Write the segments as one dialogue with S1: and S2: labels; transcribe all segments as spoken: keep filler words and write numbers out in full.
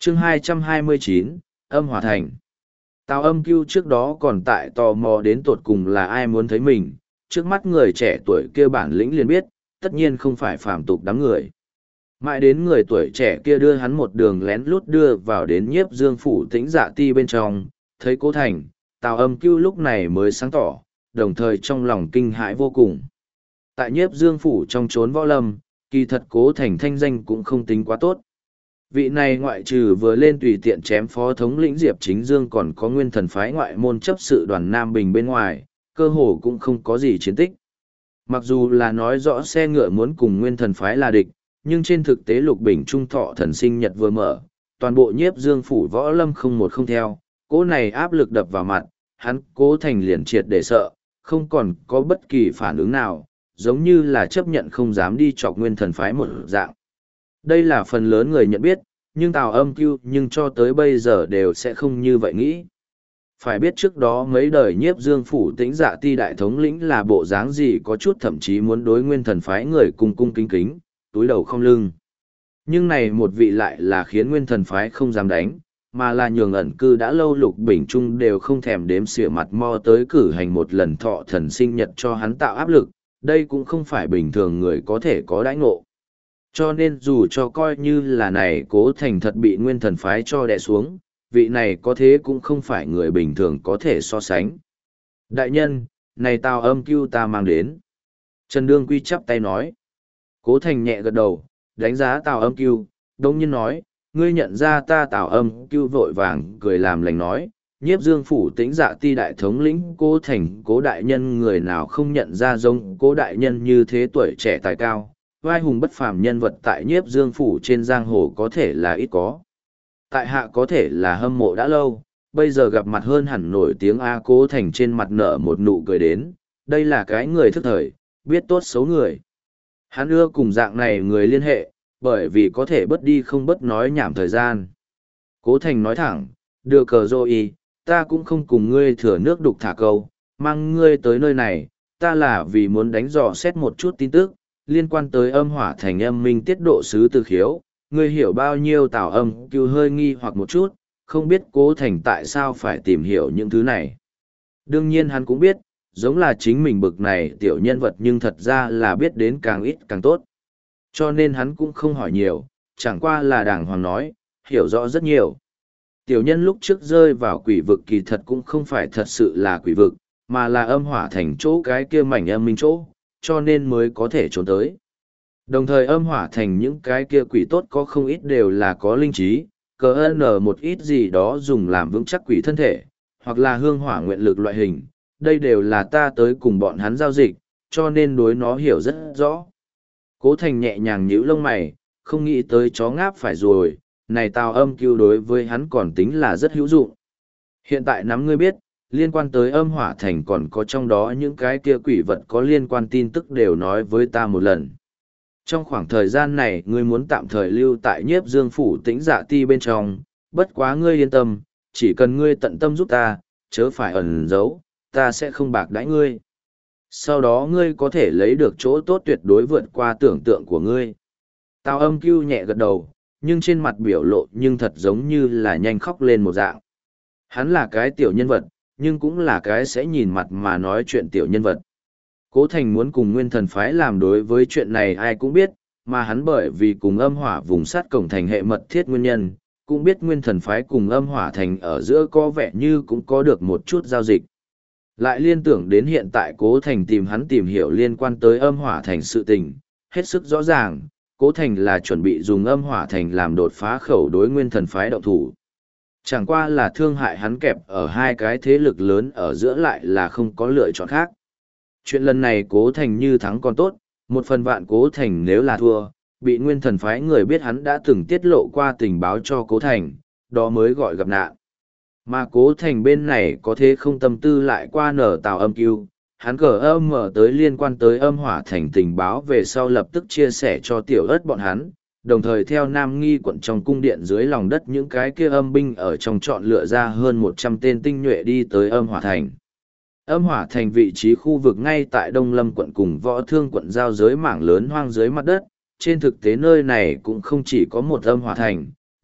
S1: chương hai trăm hai mươi chín, âm hỏa thành. Tào Âm Cưu trước đó còn tại tò mò đến tột cùng là ai muốn thấy mình, trước mắt người trẻ tuổi kia bản lĩnh liền biết, tất nhiên không phải phàm tục đám người. Mãi đến người tuổi trẻ kia đưa hắn một đường lén lút đưa vào đến Nhiếp Dương phủ Tĩnh Dạ Ti bên trong, thấy Cố Thành, Tào Âm Cưu lúc này mới sáng tỏ, đồng thời trong lòng kinh hãi vô cùng. Tại Nhiếp Dương phủ trong chốn võ lâm, kỳ thật Cố Thành thanh danh cũng không tính quá tốt. Vị này ngoại trừ vừa lên tùy tiện chém phó thống lĩnh Diệp Chính Dương còn có nguyên thần phái ngoại môn chấp sự đoàn Nam Bình bên ngoài, cơ hồ cũng không có gì chiến tích. Mặc dù là nói rõ xe ngựa muốn cùng nguyên thần phái là địch, nhưng trên thực tế Lục Bình Trung Thọ thần sinh nhật vừa mở, toàn bộ Nhiếp Dương phủ võ lâm không một không theo, cỗ này áp lực đập vào mặt, hắn Cố Thành liền triệt để sợ, không còn có bất kỳ phản ứng nào, giống như là chấp nhận không dám đi chọc nguyên thần phái một dạng. Đây là phần lớn người nhận biết, nhưng Tào Âm Cưu nhưng cho tới bây giờ đều sẽ không như vậy nghĩ. Phải biết trước đó mấy đời Nhiếp Dương phủ Tĩnh Dạ Ti đại thống lĩnh là bộ dáng gì, có chút thậm chí muốn đối nguyên thần phái người cung cung kính kính, túi đầu không lưng. Nhưng này một vị lại là khiến nguyên thần phái không dám đánh, mà là nhường ẩn cư đã lâu Lục Bình Trung đều không thèm đếm xỉa mặt mo tới cử hành một lần thọ thần sinh nhật cho hắn tạo áp lực, đây cũng không phải bình thường người có thể có đãi ngộ. Cho nên dù cho coi như là này Cố Thành thật bị nguyên thần phái cho đè xuống, vị này có thế cũng không phải người bình thường có thể so sánh. Đại nhân, này Tào Âm Cưu ta mang đến. Trần Đương Quy chắp tay nói. Cố Thành nhẹ gật đầu, đánh giá Tào Âm Cưu, đông nhiên nói, ngươi nhận ra ta Tào Âm Cưu vội vàng cười làm lành nói, Nhiếp Dương phủ Tĩnh Dạ Ti đại thống lĩnh Cố Thành Cố đại nhân người nào không nhận ra giống Cố đại nhân như thế tuổi trẻ tài cao, vai hùng bất phàm nhân vật tại Nhiếp Dương phủ trên giang hồ có thể là ít có. Tại hạ có thể là hâm mộ đã lâu, bây giờ gặp mặt hơn hẳn nổi tiếng A. Cố Thành trên mặt nở một nụ cười đến, đây là cái người thức thời, biết tốt xấu người. Hắn ưa cùng dạng này người liên hệ, bởi vì có thể bớt đi không bớt nói nhảm thời gian. Cố Thành nói thẳng, đưa cờ dô y, ta cũng không cùng ngươi thừa nước đục thả câu, mang ngươi tới nơi này, ta là vì muốn đánh dò xét một chút tin tức, liên quan tới âm hỏa thành âm minh tiết độ sứ tư khiếu, ngươi hiểu bao nhiêu. Tào Âm Cưu hơi nghi hoặc một chút, không biết Cố Thành tại sao phải tìm hiểu những thứ này. Đương nhiên hắn cũng biết, giống là chính mình bực này tiểu nhân vật nhưng thật ra là biết đến càng ít càng tốt. Cho nên hắn cũng không hỏi nhiều, chẳng qua là đàng hoàng nói, hiểu rõ rất nhiều. Tiểu nhân lúc trước rơi vào quỷ vực kỳ thật cũng không phải thật sự là quỷ vực, mà là âm hỏa thành chỗ cái kia mảnh âm minh chỗ, cho nên mới có thể trốn tới. Đồng thời âm hỏa thành những cái kia quỷ tốt có không ít đều là có linh trí, cờ ơn một ít gì đó dùng làm vững chắc quỷ thân thể, hoặc là hương hỏa nguyện lực loại hình, đây đều là ta tới cùng bọn hắn giao dịch, cho nên đối nó hiểu rất rõ. Cố Thành nhẹ nhàng nhíu lông mày, không nghĩ tới chó ngáp phải rồi, này Tào Âm Cưu đối với hắn còn tính là rất hữu dụng. Hiện tại nắm ngươi biết, liên quan tới âm hỏa thành còn có trong đó những cái kia quỷ vật có liên quan tin tức đều nói với ta một lần. Trong khoảng thời gian này ngươi muốn tạm thời lưu tại Nhiếp Dương phủ Tĩnh Dạ Ti bên trong, bất quá ngươi yên tâm, chỉ cần ngươi tận tâm giúp ta, chớ phải ẩn giấu, ta sẽ không bạc đãi ngươi. Sau đó ngươi có thể lấy được chỗ tốt tuyệt đối vượt qua tưởng tượng của ngươi. Tào Âm Cưu nhẹ gật đầu, nhưng trên mặt biểu lộ nhưng thật giống như là nhanh khóc lên một dạng. Hắn là cái tiểu nhân vật, nhưng cũng là cái sẽ nhìn mặt mà nói chuyện tiểu nhân vật. Cố Thành muốn cùng nguyên thần phái làm đối với chuyện này ai cũng biết, mà hắn bởi vì cùng âm hỏa vùng sát cổng thành hệ mật thiết nguyên nhân, cũng biết nguyên thần phái cùng âm hỏa thành ở giữa có vẻ như cũng có được một chút giao dịch. Lại liên tưởng đến hiện tại Cố Thành tìm hắn tìm hiểu liên quan tới âm hỏa thành sự tình, hết sức rõ ràng, Cố Thành là chuẩn bị dùng âm hỏa thành làm đột phá khẩu đối nguyên thần phái động thủ. Chẳng qua là thương hại hắn kẹp ở hai cái thế lực lớn ở giữa lại là không có lựa chọn khác. Chuyện lần này Cố Thành như thắng còn tốt, một phần vạn Cố Thành nếu là thua, bị nguyên thần phái người biết hắn đã từng tiết lộ qua tình báo cho Cố Thành, đó mới gọi gặp nạn. Mà Cố Thành bên này có thế không tâm tư lại qua nở Tào Âm Cưu, hắn cờ âm mở tới liên quan tới âm hỏa thành tình báo về sau lập tức chia sẻ cho tiểu ớt bọn hắn, đồng thời theo Nam Nghi quận trong cung điện dưới lòng đất những cái kia âm binh ở trong chọn lựa ra hơn một trăm tên tinh nhuệ đi tới âm hỏa thành. Âm hỏa thành vị trí khu vực ngay tại Đông Lâm quận cùng Võ Thương quận giao giới mảng lớn hoang dưới mặt đất, trên thực tế nơi này cũng không chỉ có một âm hỏa thành,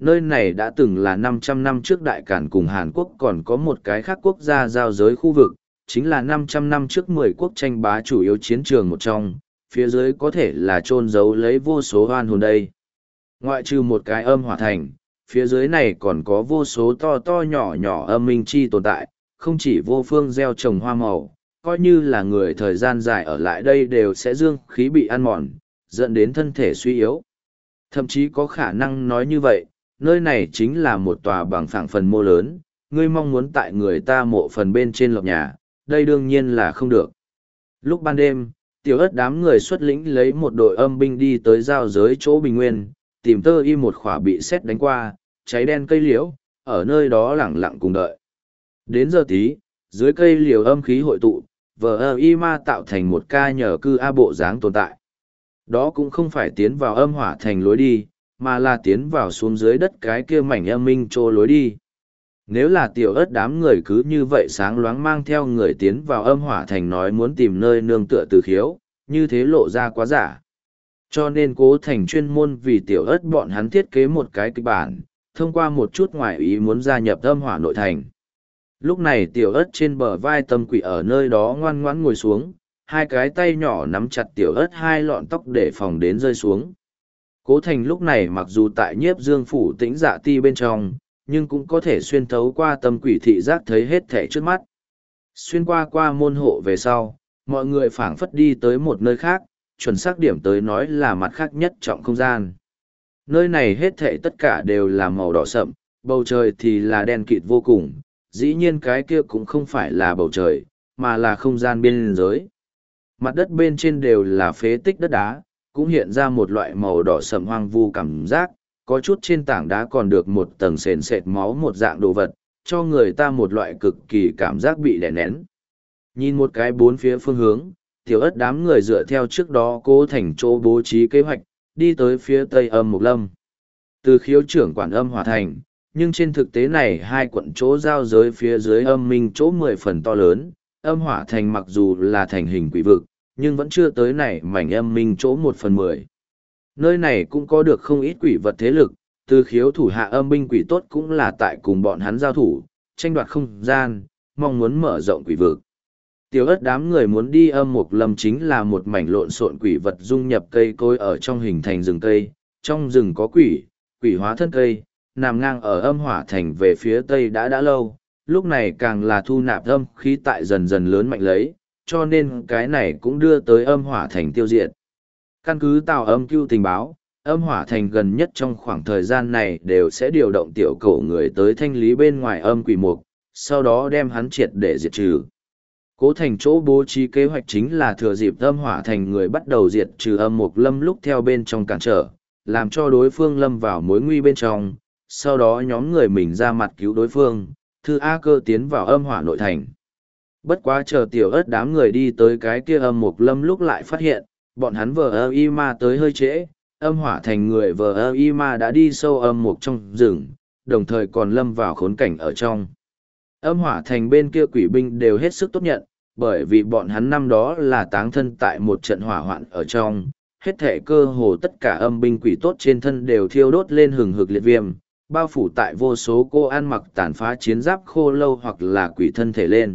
S1: nơi này đã từng là năm trăm năm trước Đại Cản cùng Hàn Quốc còn có một cái khác quốc gia giao giới khu vực, chính là năm trăm năm trước mười quốc tranh bá chủ yếu chiến trường một trong, phía dưới có thể là chôn giấu lấy vô số oan hồn đây. Ngoại trừ một cái âm hỏa thành, phía dưới này còn có vô số to to nhỏ nhỏ âm minh chi tồn tại, không chỉ vô phương gieo trồng hoa màu, coi như là người thời gian dài ở lại đây đều sẽ dương khí bị ăn mòn, dẫn đến thân thể suy yếu. Thậm chí có khả năng nói như vậy, nơi này chính là một tòa bằng phẳng phần mộ lớn, ngươi mong muốn tại người ta mộ phần bên trên lộc nhà, đây đương nhiên là không được. Lúc ban đêm, tiểu ất đám người xuất lĩnh lấy một đội âm binh đi tới giao giới chỗ Bình Nguyên, tìm tơ y một khỏa bị sét đánh qua, cháy đen cây liễu, ở nơi đó lẳng lặng cùng đợi. Đến giờ tí, dưới cây liễu âm khí hội tụ, vờ ơ y ma tạo thành một ca nhờ cư a bộ dáng tồn tại. Đó cũng không phải tiến vào âm hỏa thành lối đi, mà là tiến vào xuống dưới đất cái kia mảnh âm minh trô lối đi. Nếu là tiểu ớt đám người cứ như vậy sáng loáng mang theo người tiến vào âm hỏa thành nói muốn tìm nơi nương tựa từ khiếu, như thế lộ ra quá giả. Cho nên Cố Thành chuyên môn vì tiểu ớt bọn hắn thiết kế một cái kịch bản, thông qua một chút ngoại ý muốn gia nhập âm hỏa nội thành. Lúc này tiểu ớt trên bờ vai Tâm Quỷ ở nơi đó ngoan ngoãn ngồi xuống, hai cái tay nhỏ nắm chặt tiểu ớt hai lọn tóc để phòng đến rơi xuống. Cố Thành lúc này mặc dù tại Nhiếp Dương phủ tĩnh dạ ti bên trong, nhưng cũng có thể xuyên thấu qua Tâm Quỷ thị giác thấy hết thảy trước mắt. Xuyên qua qua môn hộ về sau, mọi người phảng phất đi tới một nơi khác, chuẩn xác điểm tới nói là mặt khác nhất trọng không gian. Nơi này hết thảy tất cả đều là màu đỏ sậm, bầu trời thì là đen kịt vô cùng, dĩ nhiên cái kia cũng không phải là bầu trời, mà là không gian biên giới. Mặt đất bên trên đều là phế tích đất đá, cũng hiện ra một loại màu đỏ sậm hoang vu cảm giác, có chút trên tảng đá còn được một tầng sền sệt máu một dạng đồ vật, cho người ta một loại cực kỳ cảm giác bị đè nén. Nhìn một cái bốn phía phương hướng, tiểu ất đám người dựa theo trước đó Cố Thành chỗ bố trí kế hoạch, đi tới phía tây âm Mục Lâm. Từ khiếu trưởng quản âm hỏa thành, nhưng trên thực tế này hai quận chỗ giao giới phía dưới âm minh chỗ mười phần to lớn, âm hỏa thành mặc dù là thành hình quỷ vực, nhưng vẫn chưa tới này mảnh âm minh chỗ một phần mười. Nơi này cũng có được không ít quỷ vật thế lực, từ khiếu thủ hạ âm binh quỷ tốt cũng là tại cùng bọn hắn giao thủ, tranh đoạt không gian, mong muốn mở rộng quỷ vực. Tiểu ất đám người muốn đi âm Mục Lâm chính là một mảnh lộn xộn quỷ vật dung nhập cây cối ở trong hình thành rừng cây, trong rừng có quỷ, quỷ hóa thân cây, nằm ngang ở âm hỏa thành về phía tây đã đã lâu, lúc này càng là thu nạp âm khí tại dần dần lớn mạnh lấy, cho nên cái này cũng đưa tới âm hỏa thành tiêu diệt. Căn cứ Tào Âm Cưu tình báo, âm hỏa thành gần nhất trong khoảng thời gian này đều sẽ điều động tiểu cổ người tới thanh lý bên ngoài âm quỷ mục, sau đó đem hắn triệt để diệt trừ. Cố Thành chỗ bố trí kế hoạch chính là thừa dịp âm hỏa thành người bắt đầu diệt trừ âm Mục Lâm lúc theo bên trong cản trở, làm cho đối phương lâm vào mối nguy bên trong, sau đó nhóm người mình ra mặt cứu đối phương, thư A Cơ tiến vào âm hỏa nội thành. Bất quá chờ tiểu ớt đám người đi tới cái kia âm Mục Lâm lúc lại phát hiện, bọn hắn vờ ơ y ma tới hơi trễ, âm hỏa thành người vờ ơ y ma đã đi sâu âm mục trong rừng, đồng thời còn lâm vào khốn cảnh ở trong. Âm hỏa thành bên kia quỷ binh đều hết sức tốt nhận, bởi vì bọn hắn năm đó là táng thân tại một trận hỏa hoạn ở trong, hết thể cơ hồ tất cả âm binh quỷ tốt trên thân đều thiêu đốt lên hừng hực liệt viêm, bao phủ tại vô số cô ăn mặc tàn phá chiến giáp khô lâu hoặc là quỷ thân thể lên.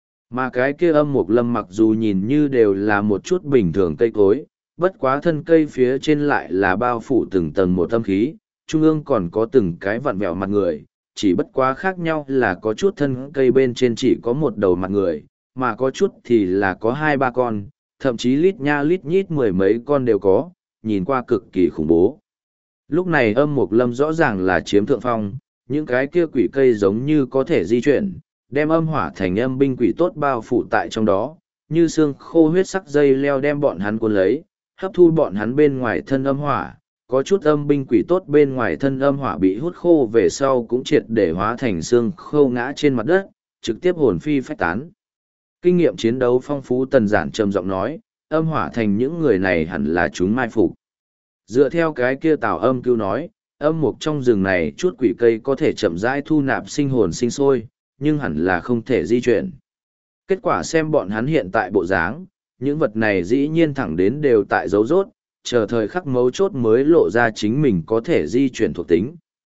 S1: Mà cái kia âm Mục Lâm mặc dù nhìn như đều là một chút bình thường cây cối, bất quá thân cây phía trên lại là bao phủ từng tầng một âm khí, trung ương còn có từng cái vặn vẹo mặt người, chỉ bất quá khác nhau là có chút thân cây bên trên chỉ có một đầu mặt người, mà có chút thì là có hai ba con, thậm chí lít nha lít nhít mười mấy con đều có, nhìn qua cực kỳ khủng bố. Lúc này âm Mục Lâm rõ ràng là chiếm thượng phong, những cái kia quỷ cây giống như có thể di chuyển, đem âm hỏa thành âm binh quỷ tốt bao phủ tại trong đó, như xương khô huyết sắc dây leo đem bọn hắn cuốn lấy, hấp thu bọn hắn bên ngoài thân âm hỏa, có chút âm binh quỷ tốt bên ngoài thân âm hỏa bị hút khô về sau cũng triệt để hóa thành xương khô ngã trên mặt đất, trực tiếp hồn phi phách tán. Kinh nghiệm chiến đấu phong phú Tần Giản trầm giọng nói, âm hỏa thành những người này hẳn là chúng mai phục. Dựa theo cái kia Tào Âm Cưu nói, âm mục trong rừng này chút quỷ cây có thể chậm rãi thu nạp sinh hồn sinh sôi, nhưng hẳn là không thể di chuyển. Kết quả xem bọn hắn hiện tại bộ dáng, những vật này dĩ nhiên thẳng đến đều tại dấu rốt, chờ thời khắc mấu chốt mới lộ ra chính mình có thể di chuyển thuộc tính.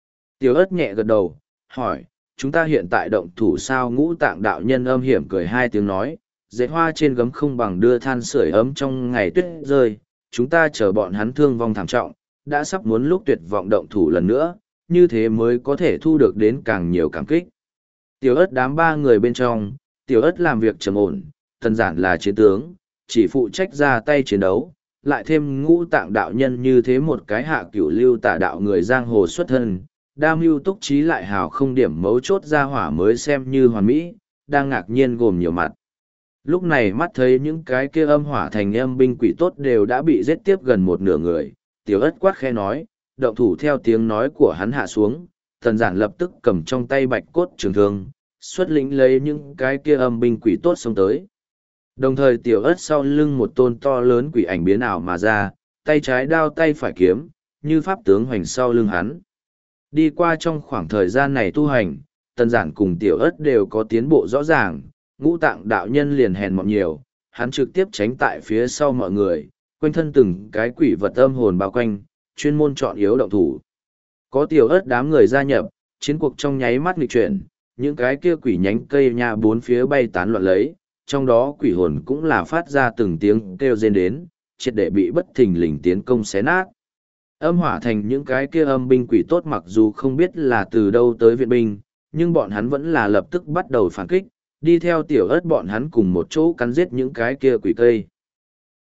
S1: Tiểu ớt nhẹ gật đầu, hỏi, chúng ta hiện tại động thủ sao? Ngũ Tạng đạo nhân âm hiểm cười hai tiếng nói, dệt hoa trên gấm không bằng đưa than sưởi ấm trong ngày tuyết rơi, chúng ta chờ bọn hắn thương vong thảm trọng, đã sắp muốn lúc tuyệt vọng động thủ lần nữa, như thế mới có thể thu được đến càng nhiều cảm kích. Tiểu ớt đám ba người bên trong, tiểu ớt làm việc trầm ổn, Tần Giản là chiến tướng, chỉ phụ trách ra tay chiến đấu, lại thêm Ngũ Tạng đạo nhân như thế một cái hạ cửu lưu tả đạo người giang hồ xuất thân, đa mưu túc trí lại hào không điểm mấu chốt ra hỏa mới xem như hoàn mỹ, đang ngạc nhiên gồm nhiều mặt. Lúc này mắt thấy những cái kia âm hỏa thành âm binh quỷ tốt đều đã bị giết tiếp gần một nửa người, tiểu ớt quát khe nói, động thủ. Theo tiếng nói của hắn hạ xuống, Tần Giản lập tức cầm trong tay bạch cốt trường thương, xuất lĩnh lấy những cái kia âm binh quỷ tốt xông tới. Đồng thời tiểu ớt sau lưng một tôn to lớn quỷ ảnh biến ảo mà ra, tay trái đao tay phải kiếm, như pháp tướng hoành sau lưng hắn. Đi qua trong khoảng thời gian này tu hành, Tần Giản cùng tiểu ớt đều có tiến bộ rõ ràng, Ngũ Tạng đạo nhân liền hèn mọn nhiều, hắn trực tiếp tránh tại phía sau mọi người, quanh thân từng cái quỷ vật âm hồn bao quanh, chuyên môn chọn yếu động thủ. Có tiểu ớt đám người gia nhập, chiến cuộc trong nháy mắt nghịch chuyển, những cái kia quỷ nhánh cây nha bốn phía bay tán loạn lấy, trong đó quỷ hồn cũng là phát ra từng tiếng kêu rên đến, triệt để bị bất thình lình tiến công xé nát. Âm hỏa thành những cái kia âm binh quỷ tốt mặc dù không biết là từ đâu tới viện binh, nhưng bọn hắn vẫn là lập tức bắt đầu phản kích, đi theo tiểu ớt bọn hắn cùng một chỗ cắn giết những cái kia quỷ cây.